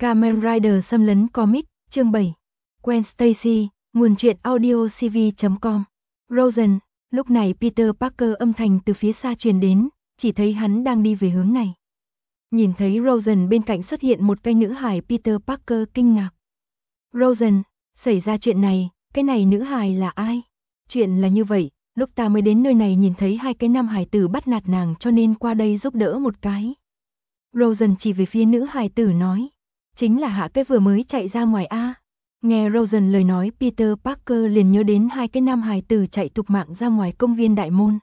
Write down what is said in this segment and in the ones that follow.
Kamen Rider xâm lấn comic, chương 7. Gwen Stacy, nguồn truyện audio cv.com. Rosen, lúc này Peter Parker âm thanh từ phía xa truyền đến, chỉ thấy hắn đang đi về hướng này. Nhìn thấy Rosen bên cạnh xuất hiện một cái nữ hài, Peter Parker kinh ngạc. Rosen, xảy ra chuyện này, cái này nữ hài là ai? Chuyện là như vậy, lúc ta mới đến nơi này nhìn thấy hai cái nam hài tử bắt nạt nàng cho nên qua đây giúp đỡ một cái. Rosen chỉ về phía nữ hài tử nói, chính là hạ cái vừa mới chạy ra ngoài a. Nghe Rosen lời nói, Peter Parker liền nhớ đến hai cái nam hài tử chạy thục mạng ra ngoài công viên đại môn.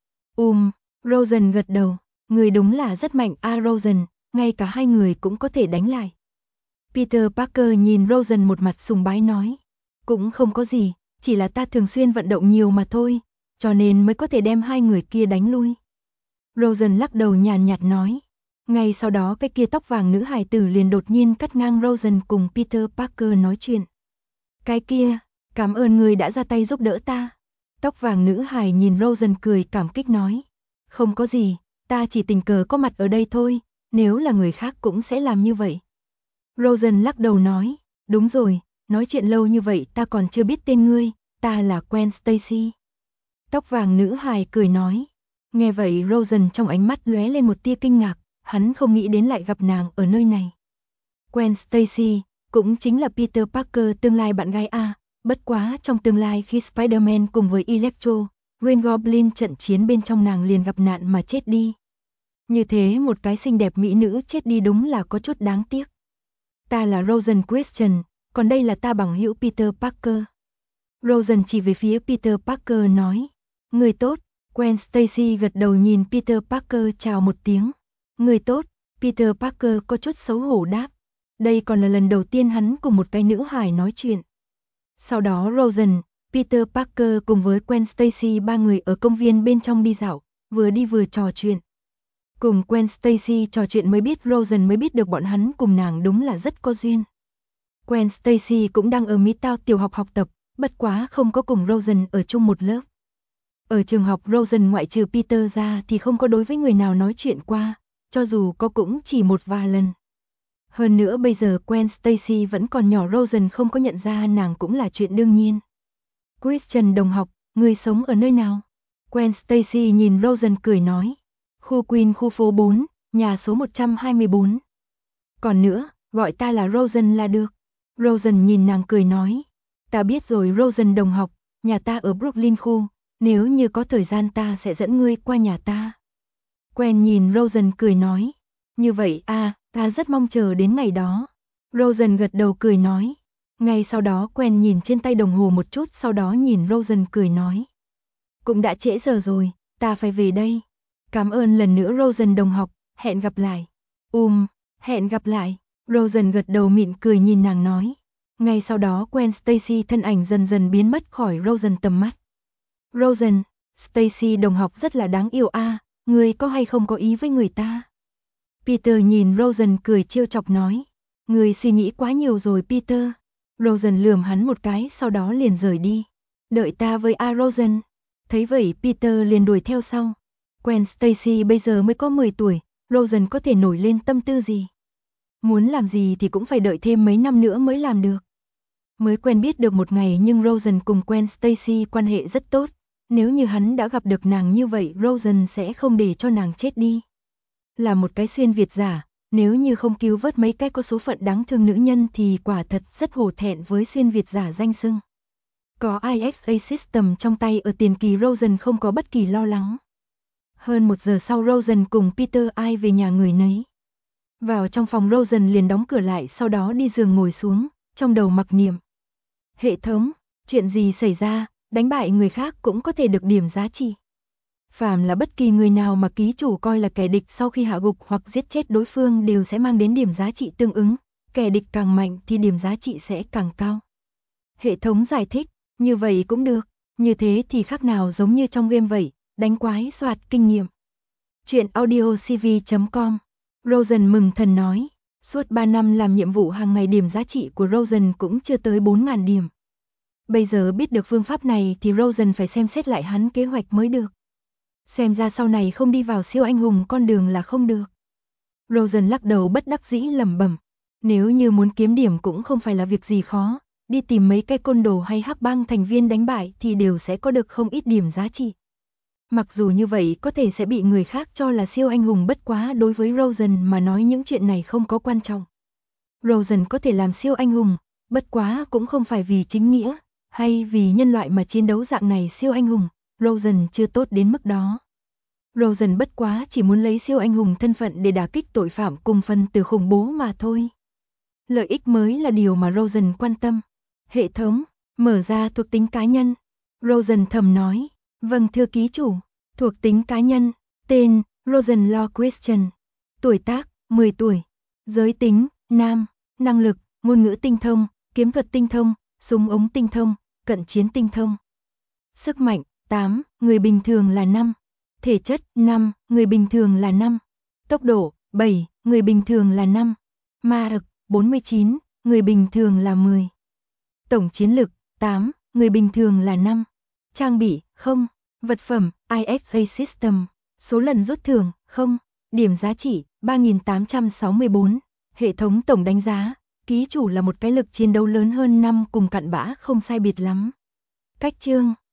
Rosen gật đầu, người đúng là rất mạnh a Rosen, ngay cả hai người cũng có thể đánh lại. Peter Parker nhìn Rosen một mặt sùng bái nói, cũng không có gì, chỉ là ta thường xuyên vận động nhiều mà thôi, cho nên mới có thể đem hai người kia đánh lui. Rosen lắc đầu nhàn nhạt nói. Ngay sau đó cái kia tóc vàng nữ hài tử liền đột nhiên cắt ngang Rosen cùng Peter Parker nói chuyện. Cái kia, cảm ơn người đã ra tay giúp đỡ ta. Tóc vàng nữ hài nhìn Rosen cười cảm kích nói. Không có gì, ta chỉ tình cờ có mặt ở đây thôi, nếu là người khác cũng sẽ làm như vậy. Rosen lắc đầu nói, đúng rồi, nói chuyện lâu như vậy ta còn chưa biết tên ngươi, ta là Gwen Stacy. Tóc vàng nữ hài cười nói. Nghe vậy Rosen trong ánh mắt lóe lên một tia kinh ngạc. Hắn không nghĩ đến lại gặp nàng ở nơi này. Gwen Stacy, cũng chính là Peter Parker tương lai bạn gái a. Bất quá trong tương lai khi Spider-Man cùng với Electro, Green Goblin trận chiến bên trong nàng liền gặp nạn mà chết đi. Như thế một cái xinh đẹp mỹ nữ chết đi đúng là có chút đáng tiếc. Ta là Rosen Christian, còn đây là ta bằng hữu Peter Parker. Rosen chỉ về phía Peter Parker nói, người tốt. Gwen Stacy gật đầu nhìn Peter Parker chào một tiếng. Người tốt, Peter Parker có chút xấu hổ đáp. Đây còn là lần đầu tiên hắn cùng một cái nữ hài nói chuyện. Sau đó Rosen, Peter Parker cùng với Gwen Stacy ba người ở công viên bên trong đi dạo, vừa đi vừa trò chuyện. Cùng Gwen Stacy trò chuyện mới biết Rosen mới biết được bọn hắn cùng nàng đúng là rất có duyên. Gwen Stacy cũng đang ở Midtown tiểu học học tập, bất quá không có cùng Rosen ở chung một lớp. Ở trường học Rosen ngoại trừ Peter ra thì không có đối với người nào nói chuyện qua. Cho dù có cũng chỉ một vài lần. Hơn nữa bây giờ Gwen Stacy vẫn còn nhỏ, Rosen không có nhận ra nàng cũng là chuyện đương nhiên. Christian đồng học, người sống ở nơi nào? Gwen Stacy nhìn Rosen cười nói. Khu Queen khu phố 4, nhà số 124. Còn nữa, gọi ta là Rosen là được. Rosen nhìn nàng cười nói. Ta biết rồi Rosen đồng học, nhà ta ở Brooklyn khu, nếu như có thời gian ta sẽ dẫn ngươi qua nhà ta. Gwen nhìn Rosen cười nói, như vậy a, ta rất mong chờ đến ngày đó. Rosen gật đầu cười nói. Ngay sau đó Gwen nhìn trên tay đồng hồ một chút, sau đó nhìn Rosen cười nói. Cũng đã trễ giờ rồi, ta phải về đây. Cảm ơn lần nữa Rosen đồng học, hẹn gặp lại. Hẹn gặp lại. Rosen gật đầu mỉm cười nhìn nàng nói. Ngay sau đó Gwen Stacy thân ảnh dần dần biến mất khỏi Rosen tầm mắt. Rosen, Stacy đồng học rất là đáng yêu a. Ngươi có hay không có ý với người ta? Peter nhìn Rosen cười trêu chọc nói. Ngươi suy nghĩ quá nhiều rồi Peter. Rosen lườm hắn một cái sau đó liền rời đi. Đợi ta với Rosen. Thấy vậy Peter liền đuổi theo sau. Gwen Stacy bây giờ mới có 10 tuổi, Rosen có thể nổi lên tâm tư gì? Muốn làm gì thì cũng phải đợi thêm mấy năm nữa mới làm được. Mới quen biết được một ngày nhưng Rosen cùng Gwen Stacy quan hệ rất tốt. Nếu như hắn đã gặp được nàng như vậy, Rosen sẽ không để cho nàng chết đi. Là một cái xuyên Việt giả, nếu như không cứu vớt mấy cái có số phận đáng thương nữ nhân thì quả thật rất hổ thẹn với xuyên Việt giả danh xưng. Có IXA System trong tay ở tiền kỳ, Rosen không có bất kỳ lo lắng. Hơn 1 giờ sau Rosen cùng Peter ai về nhà người nấy. Vào trong phòng Rosen liền đóng cửa lại, sau đó đi giường ngồi xuống, trong đầu mặc niệm. Hệ thống, chuyện gì xảy ra? Đánh bại người khác cũng có thể được điểm giá trị. Phàm là bất kỳ người nào mà ký chủ coi là kẻ địch sau khi hạ gục hoặc giết chết đối phương đều sẽ mang đến điểm giá trị tương ứng. Kẻ địch càng mạnh thì điểm giá trị sẽ càng cao. Hệ thống giải thích, như vậy cũng được. Như thế thì khác nào giống như trong game vậy, đánh quái soạt kinh nghiệm. Chuyện audio cv.com. Rosen mừng thần nói. Suốt 3 năm làm nhiệm vụ hàng ngày điểm giá trị của Rosen cũng chưa tới 4.000 điểm. Bây giờ biết được phương pháp này thì Rosen phải xem xét lại hắn kế hoạch mới được. Xem ra sau này không đi vào siêu anh hùng con đường là không được. Rosen lắc đầu bất đắc dĩ lẩm bẩm. Nếu như muốn kiếm điểm cũng không phải là việc gì khó, đi tìm mấy cái côn đồ hay hắc bang thành viên đánh bại thì đều sẽ có được không ít điểm giá trị. Mặc dù như vậy có thể sẽ bị người khác cho là siêu anh hùng, bất quá đối với Rosen mà nói những chuyện này không có quan trọng. Rosen có thể làm siêu anh hùng, bất quá cũng không phải vì chính nghĩa, hay vì nhân loại mà chiến đấu dạng này siêu anh hùng, Rosen chưa tốt đến mức đó. Rosen bất quá chỉ muốn lấy siêu anh hùng thân phận để đả kích tội phạm cùng phần tử khủng bố mà thôi. Lợi ích mới là điều mà Rosen quan tâm. Hệ thống, mở ra thuộc tính cá nhân. Rosen thầm nói, vâng thưa ký chủ, thuộc tính cá nhân, tên, Rosen Law Christian, tuổi tác, 10 tuổi, giới tính, nam, năng lực, ngôn ngữ tinh thông, kiếm thuật tinh thông, súng ống tinh thông, cận chiến tinh thông. Sức mạnh, 8, người bình thường là 5, thể chất, 5, người bình thường là 5, tốc độ, 7, người bình thường là 5, ma lực, 49, người bình thường là 10. Tổng chiến lực, 8, người bình thường là 5. Trang bị, 0. Vật phẩm, IXA System. Số lần rút thưởng, 0. Điểm giá trị, 3864. Hệ thống tổng đánh giá, ký chủ là một cái lực chiến đấu lớn hơn 5 cùng cặn bã không sai biệt lắm. Cách chương